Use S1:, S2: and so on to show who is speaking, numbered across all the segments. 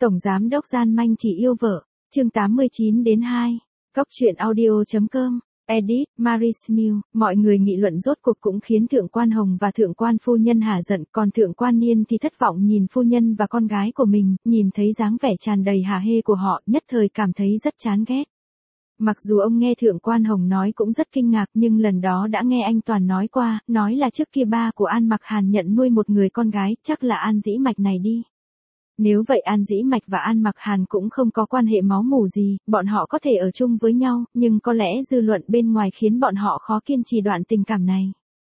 S1: Tổng giám đốc gian manh chỉ yêu vợ, chương 89-2, Cóc truyện audio.com, edit, Marismil, mọi người nghị luận rốt cuộc cũng khiến Thượng quan Hồng và Thượng quan Phu Nhân hả giận, còn Thượng quan Niên thì thất vọng nhìn Phu Nhân và con gái của mình, nhìn thấy dáng vẻ tràn đầy hả hê của họ, nhất thời cảm thấy rất chán ghét. Mặc dù ông nghe Thượng quan Hồng nói cũng rất kinh ngạc nhưng lần đó đã nghe anh Toàn nói qua, nói là trước kia ba của An Mặc Hàn nhận nuôi một người con gái, chắc là An Dĩ Mạch này đi. Nếu vậy An Dĩ Mạch và An Mặc Hàn cũng không có quan hệ máu mủ gì, bọn họ có thể ở chung với nhau, nhưng có lẽ dư luận bên ngoài khiến bọn họ khó kiên trì đoạn tình cảm này.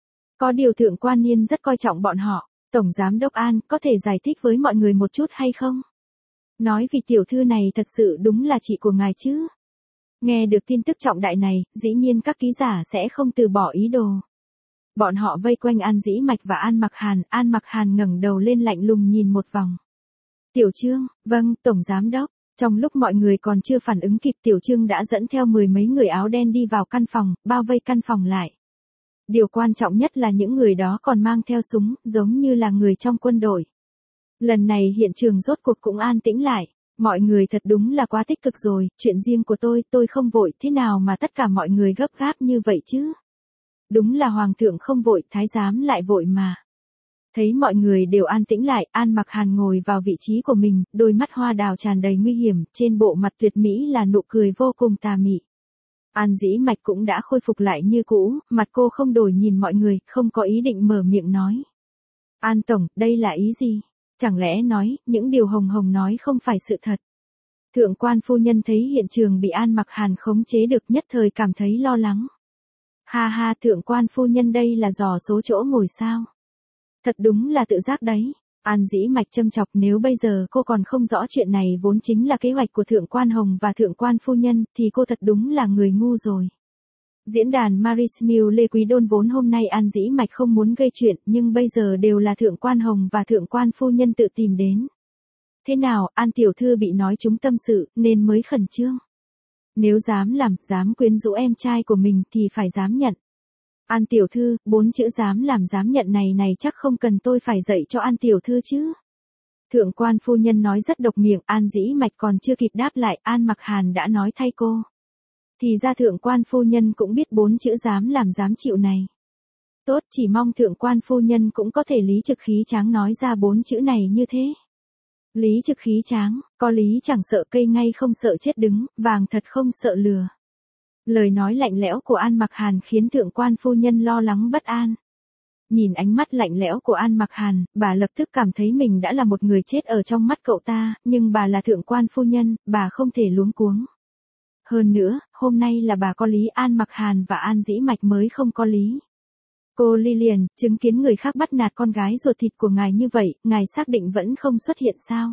S1: Có điều Thượng quan Niên rất coi trọng bọn họ. Tổng giám đốc An, có thể giải thích với mọi người một chút hay không? Nói vì tiểu thư này thật sự đúng là chị của ngài chứ? Nghe được tin tức trọng đại này, dĩ nhiên các ký giả sẽ không từ bỏ ý đồ. Bọn họ vây quanh An Dĩ Mạch và An Mặc Hàn ngẩng đầu lên lạnh lùng nhìn một vòng. Tiểu Trương, vâng, Tổng Giám Đốc. Trong lúc mọi người còn chưa phản ứng kịp Tiểu Trương đã dẫn theo mười mấy người áo đen đi vào căn phòng, bao vây căn phòng lại. Điều quan trọng nhất là những người đó còn mang theo súng, giống như là người trong quân đội. Lần này hiện trường rốt cuộc cũng an tĩnh lại. Mọi người thật đúng là quá tích cực rồi, chuyện riêng của tôi không vội, thế nào mà tất cả mọi người gấp gáp như vậy chứ? Đúng là Hoàng thượng không vội, Thái giám lại vội mà. Thấy mọi người đều an tĩnh lại, An Mặc Hàn ngồi vào vị trí của mình, đôi mắt hoa đào tràn đầy nguy hiểm, trên bộ mặt tuyệt mỹ là nụ cười vô cùng tà mị. An Dĩ Mạch cũng đã khôi phục lại như cũ, mặt cô không đổi nhìn mọi người, không có ý định mở miệng nói. An Tổng, đây là ý gì? Chẳng lẽ nói, những điều Hồng Hồng nói không phải sự thật? Thượng quan Phu Nhân thấy hiện trường bị An Mặc Hàn khống chế được nhất thời cảm thấy lo lắng. Ha ha, Thượng quan Phu Nhân đây là dò số chỗ ngồi sao? Thật đúng là tự giác đấy. An Dĩ Mạch châm chọc, nếu bây giờ cô còn không rõ chuyện này vốn chính là kế hoạch của Thượng quan Hồng và Thượng quan Phu Nhân, thì cô thật đúng là người ngu rồi. Diễn đàn Marismil Lê Quý Đôn vốn hôm nay An Dĩ Mạch không muốn gây chuyện, nhưng bây giờ đều là Thượng quan Hồng và Thượng quan Phu Nhân tự tìm đến. Thế nào, An tiểu thư bị nói trúng tâm sự, nên mới khẩn trương. Nếu dám quyến rũ em trai của mình thì phải dám nhận. An tiểu thư, 4 chữ dám nhận này chắc không cần tôi phải dạy cho An tiểu thư chứ. Thượng quan Phu Nhân nói rất độc miệng, An Dĩ Mạch còn chưa kịp đáp lại, An Mặc Hàn đã nói thay cô. Thì ra Thượng quan Phu Nhân cũng biết 4 chữ dám chịu này. Tốt, chỉ mong Thượng quan Phu Nhân cũng có thể lý trực khí tráng nói ra 4 chữ này như thế. Lý trực khí tráng, có lý chẳng sợ cây ngay không sợ chết đứng, vàng thật không sợ lừa. Lời nói lạnh lẽo của An Mặc Hàn khiến Thượng quan Phu Nhân lo lắng bất an. Nhìn ánh mắt lạnh lẽo của An Mặc Hàn, bà lập tức cảm thấy mình đã là một người chết ở trong mắt cậu ta, nhưng bà là Thượng quan Phu Nhân, bà không thể luống cuống. Hơn nữa, hôm nay là bà có lý, An Mặc Hàn và An Dĩ Mạch mới không có lý. Cô Lilian, chứng kiến người khác bắt nạt con gái ruột thịt của ngài như vậy, ngài xác định vẫn không xuất hiện sao?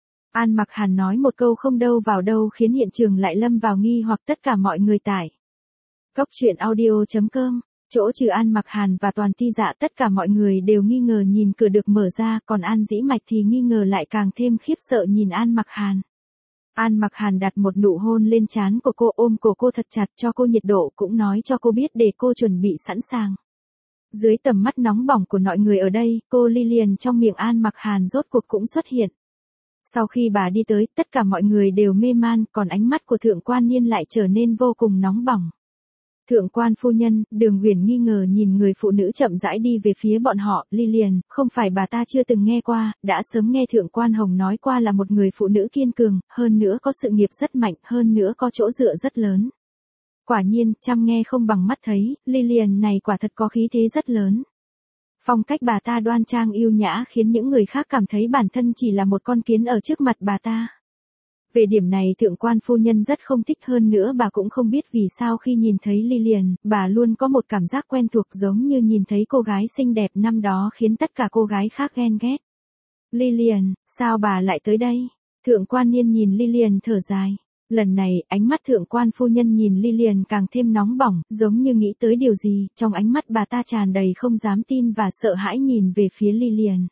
S1: An Mặc Hàn nói một câu không đâu vào đâu khiến hiện trường lại lâm vào nghi hoặc tất cả mọi người tải. Cóc truyện audio.com, chỗ trừ An Mặc Hàn và Toàn Ti Dạ tất cả mọi người đều nghi ngờ nhìn cửa được mở ra, còn An Dĩ Mạch thì nghi ngờ lại càng thêm khiếp sợ nhìn An Mặc Hàn. An Mặc Hàn đặt một nụ hôn lên trán của cô, ôm cổ cô thật chặt cho cô nhiệt độ, cũng nói cho cô biết để cô chuẩn bị sẵn sàng. Dưới tầm mắt nóng bỏng của mọi người ở đây, cô Lilian trong miệng An Mặc Hàn rốt cuộc cũng xuất hiện. Sau khi bà đi tới, tất cả mọi người đều mê man, còn ánh mắt của Thượng quan Niên lại trở nên vô cùng nóng bỏng. Thượng quan Phu Nhân, Đường Uyển nghi ngờ nhìn người phụ nữ chậm rãi đi về phía bọn họ, Lilian, không phải bà ta chưa từng nghe qua, đã sớm nghe Thượng quan Hồng nói qua là một người phụ nữ kiên cường, hơn nữa có sự nghiệp rất mạnh, hơn nữa có chỗ dựa rất lớn. Quả nhiên, chăm nghe không bằng mắt thấy, Lilian này quả thật có khí thế rất lớn. Phong cách bà ta đoan trang yêu nhã khiến những người khác cảm thấy bản thân chỉ là một con kiến ở trước mặt bà ta. Về điểm này Thượng quan Phu Nhân rất không thích, hơn nữa bà cũng không biết vì sao khi nhìn thấy Lilian, bà luôn có một cảm giác quen thuộc giống như nhìn thấy cô gái xinh đẹp năm đó khiến tất cả cô gái khác ghen ghét. Lilian, sao bà lại tới đây? Thượng quan Niên nhìn Lilian thở dài. Lần này, ánh mắt Thượng quan Phu Nhân nhìn Lilian càng thêm nóng bỏng, giống như nghĩ tới điều gì, trong ánh mắt bà ta tràn đầy không dám tin và sợ hãi nhìn về phía Lilian.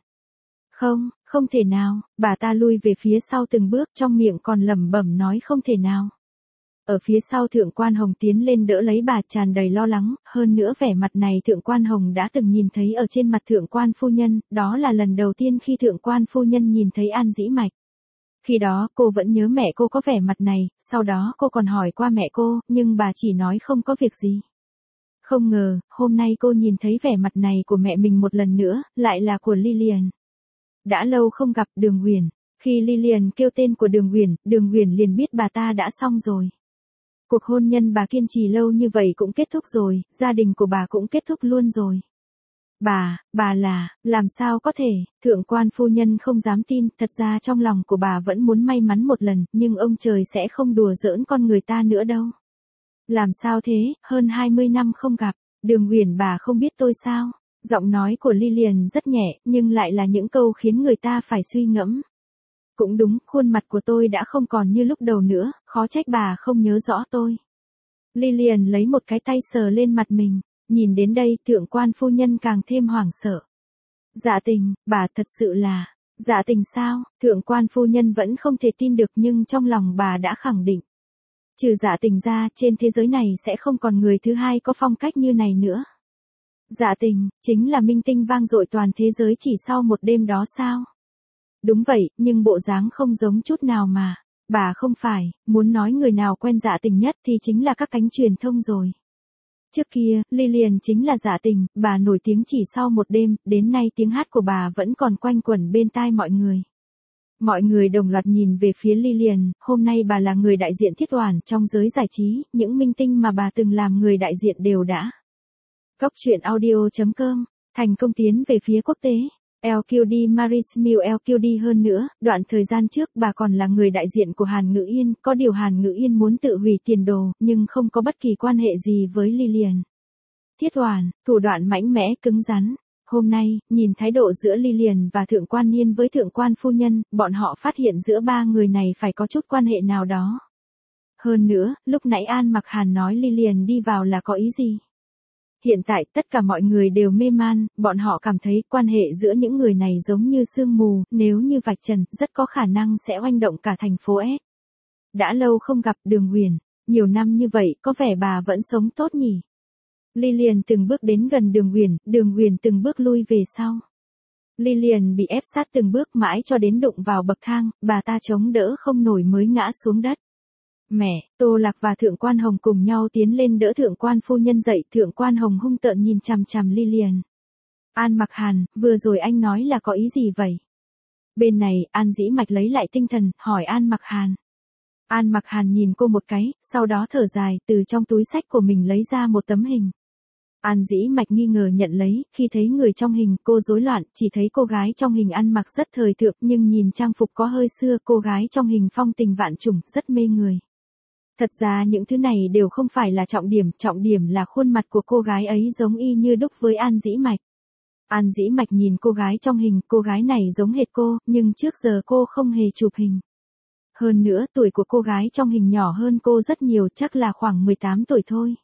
S1: Không thể nào, bà ta lui về phía sau từng bước, trong miệng còn lẩm bẩm nói không thể nào. Ở phía sau Thượng quan Hồng tiến lên đỡ lấy bà, tràn đầy lo lắng, hơn nữa vẻ mặt này Thượng quan Hồng đã từng nhìn thấy ở trên mặt Thượng quan Phu Nhân, đó là lần đầu tiên khi Thượng quan Phu Nhân nhìn thấy An Dĩ Mạch. Khi đó cô vẫn nhớ mẹ cô có vẻ mặt này, sau đó cô còn hỏi qua mẹ cô, nhưng bà chỉ nói không có việc gì. Không ngờ, hôm nay cô nhìn thấy vẻ mặt này của mẹ mình một lần nữa, lại là của Lilian. Đã lâu không gặp Đường Huyền. Khi Lilian kêu tên của Đường Huyền liền biết bà ta đã xong rồi. Cuộc hôn nhân bà kiên trì lâu như vậy cũng kết thúc rồi, gia đình của bà cũng kết thúc luôn rồi. Bà làm sao có thể, thượng quan phu nhân không dám tin, thật ra trong lòng của bà vẫn muốn may mắn một lần, nhưng ông trời sẽ không đùa giỡn con người ta nữa đâu. Làm sao thế, hơn 20 năm không gặp, Đường Huyền bà không biết tôi sao? Giọng nói của Lilian rất nhẹ, nhưng lại là những câu khiến người ta phải suy ngẫm. Cũng đúng, khuôn mặt của tôi đã không còn như lúc đầu nữa, khó trách bà không nhớ rõ tôi. Lilian lấy một cái tay sờ lên mặt mình, nhìn đến đây thượng quan phu nhân càng thêm hoảng sợ. Dạ Tình, bà thật sự là, dạ Tình sao? Thượng quan phu nhân vẫn không thể tin được nhưng trong lòng bà đã khẳng định. Trừ Dạ Tình ra, trên thế giới này sẽ không còn người thứ hai có phong cách như này nữa. Dạ Tình, chính là minh tinh vang dội toàn thế giới chỉ sau một đêm đó sao? Đúng vậy, nhưng bộ dáng không giống chút nào mà. Bà không phải, muốn nói người nào quen Dạ Tình nhất thì chính là các cánh truyền thông rồi. Trước kia, Lilian chính là Dạ Tình, bà nổi tiếng chỉ sau một đêm, đến nay tiếng hát của bà vẫn còn quanh quẩn bên tai mọi người. Mọi người đồng loạt nhìn về phía Lilian, hôm nay bà là người đại diện thiết oản trong giới giải trí, những minh tinh mà bà từng làm người đại diện đều đã. Cóc truyện audio.com, thành công tiến về phía quốc tế. LQD Maris Mill LQD hơn nữa, đoạn thời gian trước bà còn là người đại diện của Hàn Ngự Yên, có điều Hàn Ngự Yên muốn tự hủy tiền đồ, nhưng không có bất kỳ quan hệ gì với Lilian. Thiết oản, thủ đoạn mạnh mẽ cứng rắn. Hôm nay, nhìn thái độ giữa Lilian và Thượng quan Niên với Thượng quan phu nhân, bọn họ phát hiện giữa ba người này phải có chút quan hệ nào đó. Hơn nữa, lúc nãy An Mặc Hàn nói Lilian đi vào là có ý gì? Hiện tại tất cả mọi người đều mê man, bọn họ cảm thấy quan hệ giữa những người này giống như sương mù, nếu như vạch trần, rất có khả năng sẽ oanh động cả thành phố S. Đã lâu không gặp Đường Huyền, nhiều năm như vậy có vẻ bà vẫn sống tốt nhỉ? Lilian từng bước đến gần Đường Huyền từng bước lui về sau. Lilian bị ép sát từng bước mãi cho đến đụng vào bậc thang, bà ta chống đỡ không nổi mới ngã xuống đất. Mẹ, Tô Lạc và Thượng quan Hồng cùng nhau tiến lên đỡ Thượng quan phu nhân dậy, Thượng quan Hồng hung tợn nhìn chằm chằm Lilian. An Mặc Hàn, vừa rồi anh nói là có ý gì vậy? Bên này, An Dĩ Mạch lấy lại tinh thần, hỏi An Mặc Hàn. An Mặc Hàn nhìn cô một cái, sau đó thở dài, từ trong túi xách của mình lấy ra một tấm hình. An Dĩ Mạch nghi ngờ nhận lấy, khi thấy người trong hình, cô rối loạn, chỉ thấy cô gái trong hình ăn mặc rất thời thượng, nhưng nhìn trang phục có hơi xưa, cô gái trong hình phong tình vạn trùng, rất mê người. Thật ra những thứ này đều không phải là trọng điểm là khuôn mặt của cô gái ấy giống y như đúc với An Dĩ Mạch. An Dĩ Mạch nhìn cô gái trong hình, cô gái này giống hệt cô, nhưng trước giờ cô không hề chụp hình. Hơn nữa, tuổi của cô gái trong hình nhỏ hơn cô rất nhiều, chắc là khoảng 18 tuổi thôi.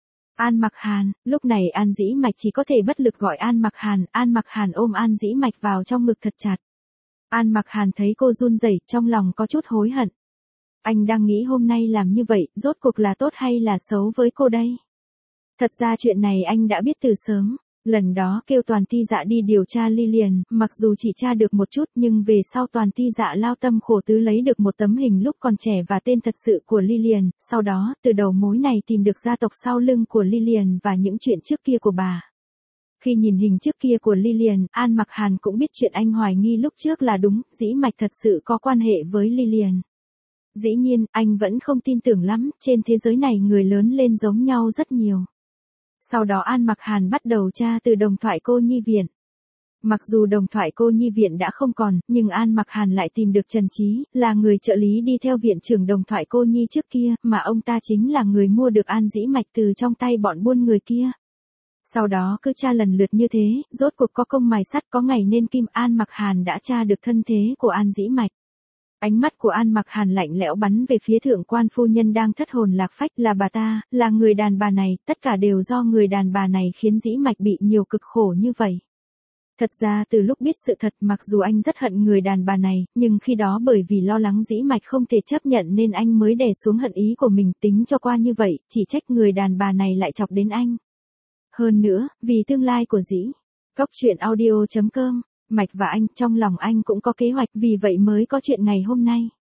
S1: An Mặc Hàn, lúc này An Dĩ Mạch chỉ có thể bất lực gọi An Mặc Hàn ôm An Dĩ Mạch vào trong ngực thật chặt. An Mặc Hàn thấy cô run rẩy, trong lòng có chút hối hận. Anh đang nghĩ hôm nay làm như vậy, rốt cuộc là tốt hay là xấu với cô đây? Thật ra chuyện này anh đã biết từ sớm. Lần đó kêu Toàn Ti Dạ đi điều tra Lilian, mặc dù chỉ tra được một chút nhưng về sau Toàn Ti Dạ lao tâm khổ tứ lấy được một tấm hình lúc còn trẻ và tên thật sự của Lilian, sau đó, từ đầu mối này tìm được gia tộc sau lưng của Lilian và những chuyện trước kia của bà. Khi nhìn hình trước kia của Lilian, An Mặc Hàn cũng biết chuyện anh hoài nghi lúc trước là đúng, Dĩ Mạch thật sự có quan hệ với Lilian. Dĩ nhiên, anh vẫn không tin tưởng lắm, trên thế giới này người lớn lên giống nhau rất nhiều. Sau đó An Mặc Hàn bắt đầu tra từ đồng thoại cô nhi viện. Mặc dù đồng thoại cô nhi viện đã không còn, nhưng An Mặc Hàn lại tìm được Trần Chí, là người trợ lý đi theo viện trưởng đồng thoại cô nhi trước kia, mà ông ta chính là người mua được An Dĩ Mạch từ trong tay bọn buôn người kia. Sau đó cứ tra lần lượt như thế, rốt cuộc có công mài sắt có ngày nên kim, An Mặc Hàn đã tra được thân thế của An Dĩ Mạch. Ánh mắt của An Mặc Hàn lạnh lẽo bắn về phía thượng quan phu nhân đang thất hồn lạc phách, là bà ta, là người đàn bà này, tất cả đều do người đàn bà này khiến Dĩ Mạch bị nhiều cực khổ như vậy. Thật ra từ lúc biết sự thật, mặc dù anh rất hận người đàn bà này, nhưng khi đó bởi vì lo lắng Dĩ Mạch không thể chấp nhận nên anh mới đè xuống hận ý của mình, tính cho qua như vậy, chỉ trách người đàn bà này lại chọc đến anh. Hơn nữa, vì tương lai của Dĩ. Cóc truyện audio.com, Mạch và anh, trong lòng anh cũng có kế hoạch, vì vậy mới có chuyện ngày hôm nay.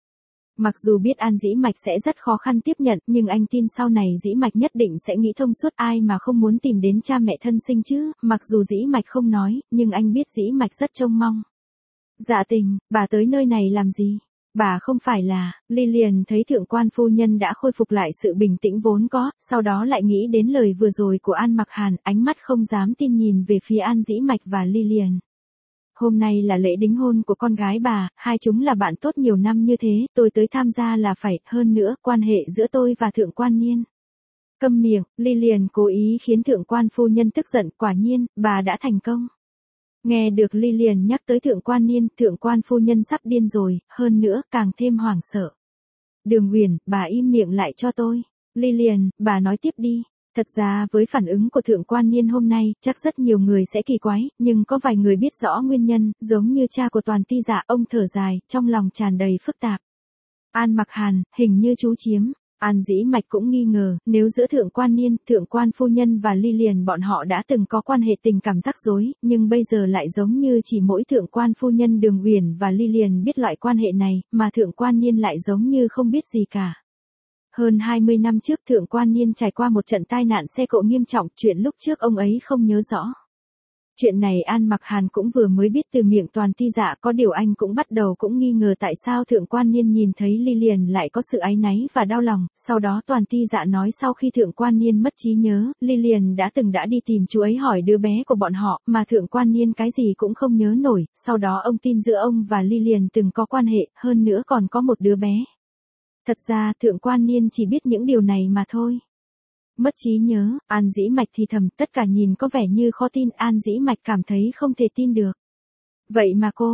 S1: Mặc dù biết An Dĩ Mạch sẽ rất khó khăn tiếp nhận, nhưng anh tin sau này Dĩ Mạch nhất định sẽ nghĩ thông suốt, ai mà không muốn tìm đến cha mẹ thân sinh chứ, mặc dù Dĩ Mạch không nói, nhưng anh biết Dĩ Mạch rất trông mong. Dạ Tình, bà tới nơi này làm gì? Bà không phải là, Lilian thấy thượng quan phu nhân đã khôi phục lại sự bình tĩnh vốn có, sau đó lại nghĩ đến lời vừa rồi của An Mặc Hàn, ánh mắt không dám tin nhìn về phía An Dĩ Mạch và Lilian. Hôm nay là lễ đính hôn của con gái bà, hai chúng là bạn tốt nhiều năm như thế, tôi tới tham gia là phải, hơn nữa, quan hệ giữa tôi và thượng quan Niên. Câm miệng, Lilian cố ý khiến thượng quan phu nhân tức giận, quả nhiên, bà đã thành công. Nghe được Lilian nhắc tới thượng quan Niên, thượng quan phu nhân sắp điên rồi, hơn nữa, càng thêm hoảng sợ. Đường Huyền, bà im miệng lại cho tôi. Lilian, bà nói tiếp đi. Thật ra với phản ứng của thượng quan Niên hôm nay, chắc rất nhiều người sẽ kỳ quái, nhưng có vài người biết rõ nguyên nhân, giống như cha của Toàn Ti Dạ, ông thở dài, trong lòng tràn đầy phức tạp. An Mặc Hàn, hình như chú chiếm. An Dĩ Mạch cũng nghi ngờ, nếu giữa thượng quan Niên, thượng quan phu nhân và Lilian bọn họ đã từng có quan hệ tình cảm rắc rối, nhưng bây giờ lại giống như chỉ mỗi thượng quan phu nhân Đường Uyển và Lilian biết loại quan hệ này, mà thượng quan Niên lại giống như không biết gì cả. Hơn 20 năm trước thượng quan Niên trải qua một trận tai nạn xe cộ nghiêm trọng, chuyện lúc trước ông ấy không nhớ rõ. Chuyện này An Mặc Hàn cũng vừa mới biết từ miệng Toàn Ti Dạ, có điều anh cũng bắt đầu cũng nghi ngờ tại sao thượng quan Niên nhìn thấy Lilian lại có sự áy náy và đau lòng, sau đó Toàn Ti Dạ nói sau khi thượng quan Niên mất trí nhớ, Lilian đã đi tìm chú ấy hỏi đứa bé của bọn họ, mà thượng quan Niên cái gì cũng không nhớ nổi, sau đó ông tin giữa ông và Lilian từng có quan hệ, hơn nữa còn có một đứa bé. Thật ra thượng quan Niên chỉ biết những điều này mà thôi. Mất trí nhớ, An Dĩ Mạch thì thầm, tất cả nhìn có vẻ như khó tin, An Dĩ Mạch cảm thấy không thể tin được. Vậy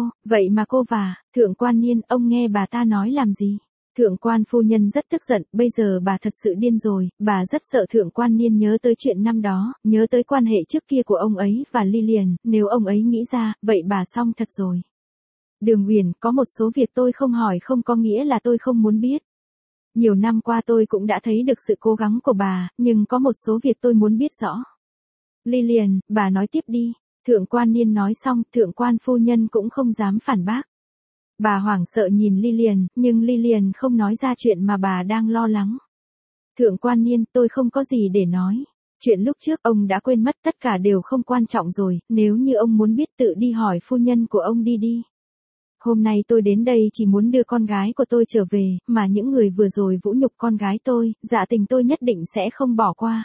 S1: mà cô và, thượng quan Niên, ông nghe bà ta nói làm gì? Thượng quan phu nhân rất tức giận, bây giờ bà thật sự điên rồi, bà rất sợ thượng quan Niên nhớ tới chuyện năm đó, nhớ tới quan hệ trước kia của ông ấy và Lilian, nếu ông ấy nghĩ ra, vậy bà xong thật rồi. Đường Uyển, có một số việc tôi không hỏi không có nghĩa là tôi không muốn biết. Nhiều năm qua tôi cũng đã thấy được sự cố gắng của bà, nhưng có một số việc tôi muốn biết rõ. Lilian, bà nói tiếp đi. Thượng quan Niên nói xong, thượng quan phu nhân cũng không dám phản bác. Bà hoảng sợ nhìn Lilian, nhưng Lilian không nói ra chuyện mà bà đang lo lắng. Thượng quan Niên, tôi không có gì để nói. Chuyện lúc trước ông đã quên mất, tất cả đều không quan trọng rồi, nếu như ông muốn biết tự đi hỏi phu nhân của ông đi. Hôm nay tôi đến đây chỉ muốn đưa con gái của tôi trở về, mà những người vừa rồi vũ nhục con gái tôi, Dạ Tình tôi nhất định sẽ không bỏ qua.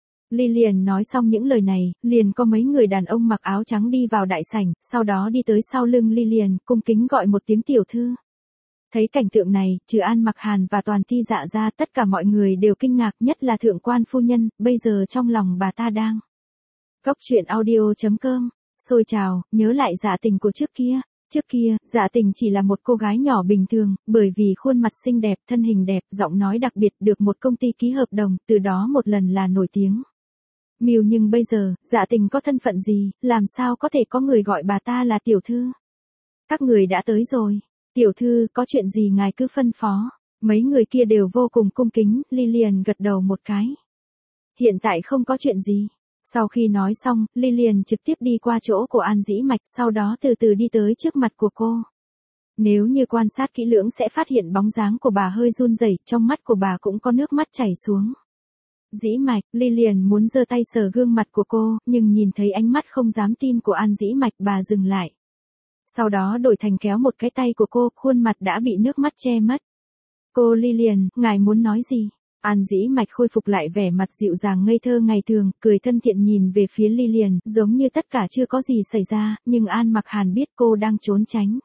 S1: Lilian nói xong những lời này, liền có mấy người đàn ông mặc áo trắng đi vào đại sảnh, sau đó đi tới sau lưng Lilian, cung kính gọi một tiếng tiểu thư. Thấy cảnh tượng này, trừ An Mặc Hàn và Toàn Ti Dạ ra, tất cả mọi người đều kinh ngạc, nhất là thượng quan phu nhân, bây giờ trong lòng bà ta đang. Góc truyện audio.com, xôi trào, nhớ lại Dạ Tình của trước kia. Trước kia, Dạ Tình chỉ là một cô gái nhỏ bình thường, bởi vì khuôn mặt xinh đẹp, thân hình đẹp, giọng nói đặc biệt, được một công ty ký hợp đồng, từ đó một lần là nổi tiếng. Nhưng bây giờ, Dạ Tình có thân phận gì, làm sao có thể có người gọi bà ta là tiểu thư? Các người đã tới rồi. Tiểu thư, có chuyện gì ngài cứ phân phó. Mấy người kia đều vô cùng cung kính, Lilian gật đầu một cái. Hiện tại không có chuyện gì. Sau khi nói xong, Lilian trực tiếp đi qua chỗ của An Dĩ Mạch, sau đó từ từ đi tới trước mặt của cô. Nếu như quan sát kỹ lưỡng sẽ phát hiện bóng dáng của bà hơi run rẩy, trong mắt của bà cũng có nước mắt chảy xuống. Dĩ Mạch, Lilian muốn giơ tay sờ gương mặt của cô, nhưng nhìn thấy ánh mắt không dám tin của An Dĩ Mạch, bà dừng lại. Sau đó đổi thành kéo một cái tay của cô, khuôn mặt đã bị nước mắt che mất. Cô Lilian, ngài muốn nói gì? An Dĩ Mạch khôi phục lại vẻ mặt dịu dàng ngây thơ ngày thường, cười thân thiện nhìn về phía Lilian, giống như tất cả chưa có gì xảy ra, nhưng An Mặc Hàn biết cô đang trốn tránh.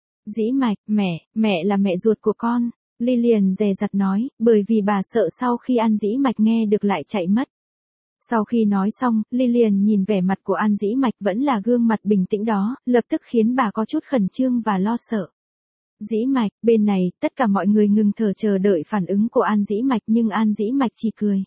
S1: Dĩ Mạch, mẹ là mẹ ruột của con. Lilian dè dặt nói, bởi vì bà sợ sau khi An Dĩ Mạch nghe được lại chạy mất. Sau khi nói xong, Lilian nhìn vẻ mặt của An Dĩ Mạch vẫn là gương mặt bình tĩnh đó, lập tức khiến bà có chút khẩn trương và lo sợ. Dĩ Mạch, bên này, tất cả mọi người ngừng thở chờ đợi phản ứng của An Dĩ Mạch nhưng An Dĩ Mạch chỉ cười.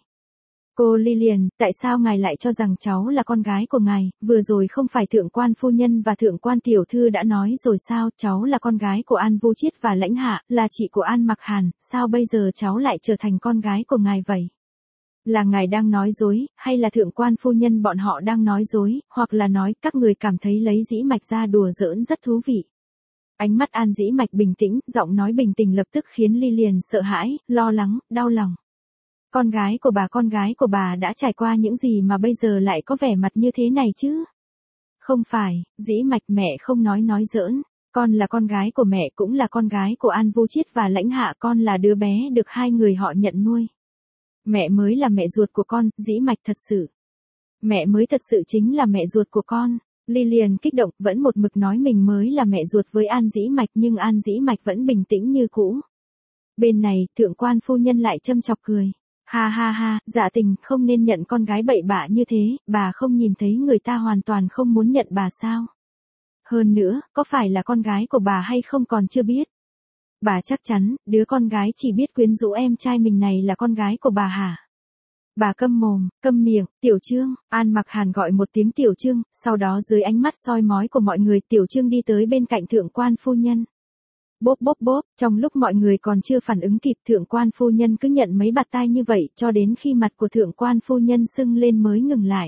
S1: Cô Lilian, tại sao ngài lại cho rằng cháu là con gái của ngài, vừa rồi không phải thượng quan phu nhân và thượng quan tiểu thư đã nói rồi sao, cháu là con gái của An Vu Chiết và Lãnh Hạ, là chị của An Mặc Hàn, sao bây giờ cháu lại trở thành con gái của ngài vậy? Là ngài đang nói dối, hay là thượng quan phu nhân bọn họ đang nói dối, hoặc là nói các người cảm thấy lấy Dĩ Mạch ra đùa giỡn rất thú vị. Ánh mắt An Dĩ Mạch bình tĩnh, giọng nói bình tĩnh lập tức khiến Lilian sợ hãi, lo lắng, đau lòng. Con gái của bà đã trải qua những gì mà bây giờ lại có vẻ mặt như thế này chứ? Không phải, Dĩ Mạch mẹ không nói giỡn. Con là con gái của mẹ cũng là con gái của An Vô Chiết và Lãnh Hạ, con là đứa bé được hai người họ nhận nuôi. Mẹ mới là mẹ ruột của con, Dĩ Mạch thật sự. Mẹ mới thật sự chính là mẹ ruột của con. Lilian kích động, vẫn một mực nói mình mới là mẹ ruột với An Dĩ Mạch nhưng An Dĩ Mạch vẫn bình tĩnh như cũ. Bên này, thượng quan phu nhân lại châm chọc cười. Ha ha ha, Dạ Tình, không nên nhận con gái bậy bạ như thế, bà không nhìn thấy người ta hoàn toàn không muốn nhận bà sao? Hơn nữa, có phải là con gái của bà hay không còn chưa biết. Bà chắc chắn, đứa con gái chỉ biết quyến rũ em trai mình này là con gái của bà hả? Bà câm mồm, câm miệng, Tiểu Trương, An Mặc Hàn gọi một tiếng Tiểu Trương, sau đó dưới ánh mắt soi mói của mọi người Tiểu Trương đi tới bên cạnh thượng quan phu nhân. Bốp bốp bốp, trong lúc mọi người còn chưa phản ứng kịp thượng quan phu nhân cứ nhận mấy bạt tai như vậy cho đến khi mặt của thượng quan phu nhân sưng lên mới ngừng lại.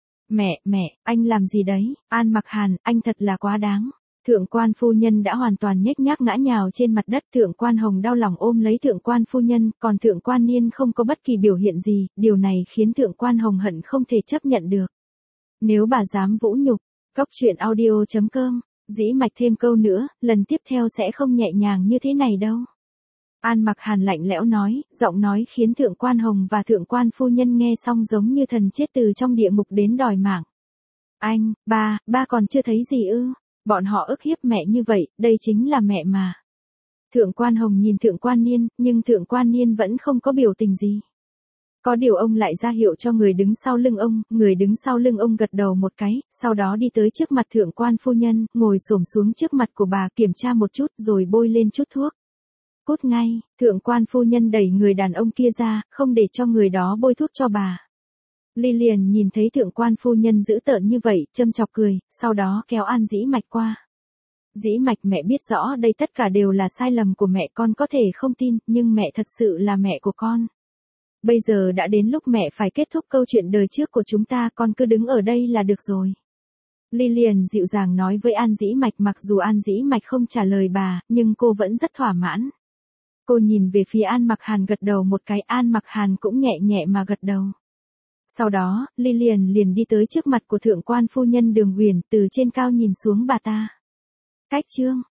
S1: Mẹ, anh làm gì đấy? An Mặc Hàn, anh thật là quá đáng. Thượng quan phu nhân đã hoàn toàn nhếch nhác ngã nhào trên mặt đất, thượng quan Hồng đau lòng ôm lấy thượng quan phu nhân, còn thượng quan Niên không có bất kỳ biểu hiện gì, điều này khiến thượng quan Hồng hận không thể chấp nhận được. Nếu bà dám vũ nhục, Cóc Truyện Audio.com, Dĩ Mạch thêm câu nữa, lần tiếp theo sẽ không nhẹ nhàng như thế này đâu. An Mặc Hàn lạnh lẽo nói, giọng nói khiến thượng quan Hồng và thượng quan phu nhân nghe xong giống như thần chết từ trong địa ngục đến đòi mạng. Anh, ba còn chưa thấy gì ư? Bọn họ ức hiếp mẹ như vậy, đây chính là mẹ mà. Thượng quan Hồng nhìn thượng quan Niên, nhưng thượng quan Niên vẫn không có biểu tình gì. Có điều ông lại ra hiệu cho người đứng sau lưng ông, người đứng sau lưng ông gật đầu một cái, sau đó đi tới trước mặt thượng quan phu nhân, ngồi xổm xuống trước mặt của bà kiểm tra một chút rồi bôi lên chút thuốc. Cút ngay, thượng quan phu nhân đẩy người đàn ông kia ra, không để cho người đó bôi thuốc cho bà. Lilian nhìn thấy thượng quan phu nhân dữ tợn như vậy, châm chọc cười, sau đó kéo An Dĩ Mạch qua. Dĩ Mạch, mẹ biết rõ đây tất cả đều là sai lầm của mẹ, con có thể không tin, nhưng mẹ thật sự là mẹ của con. Bây giờ đã đến lúc mẹ phải kết thúc câu chuyện đời trước của chúng ta, con cứ đứng ở đây là được rồi. Lilian dịu dàng nói với An Dĩ Mạch, mặc dù An Dĩ Mạch không trả lời bà, nhưng cô vẫn rất thỏa mãn. Cô nhìn về phía An Mặc Hàn gật đầu một cái, An Mặc Hàn cũng nhẹ nhẹ mà gật đầu. Sau đó, Lilian liền đi tới trước mặt của thượng quan phu nhân Đường Huyền, từ trên cao nhìn xuống bà ta. Cách chương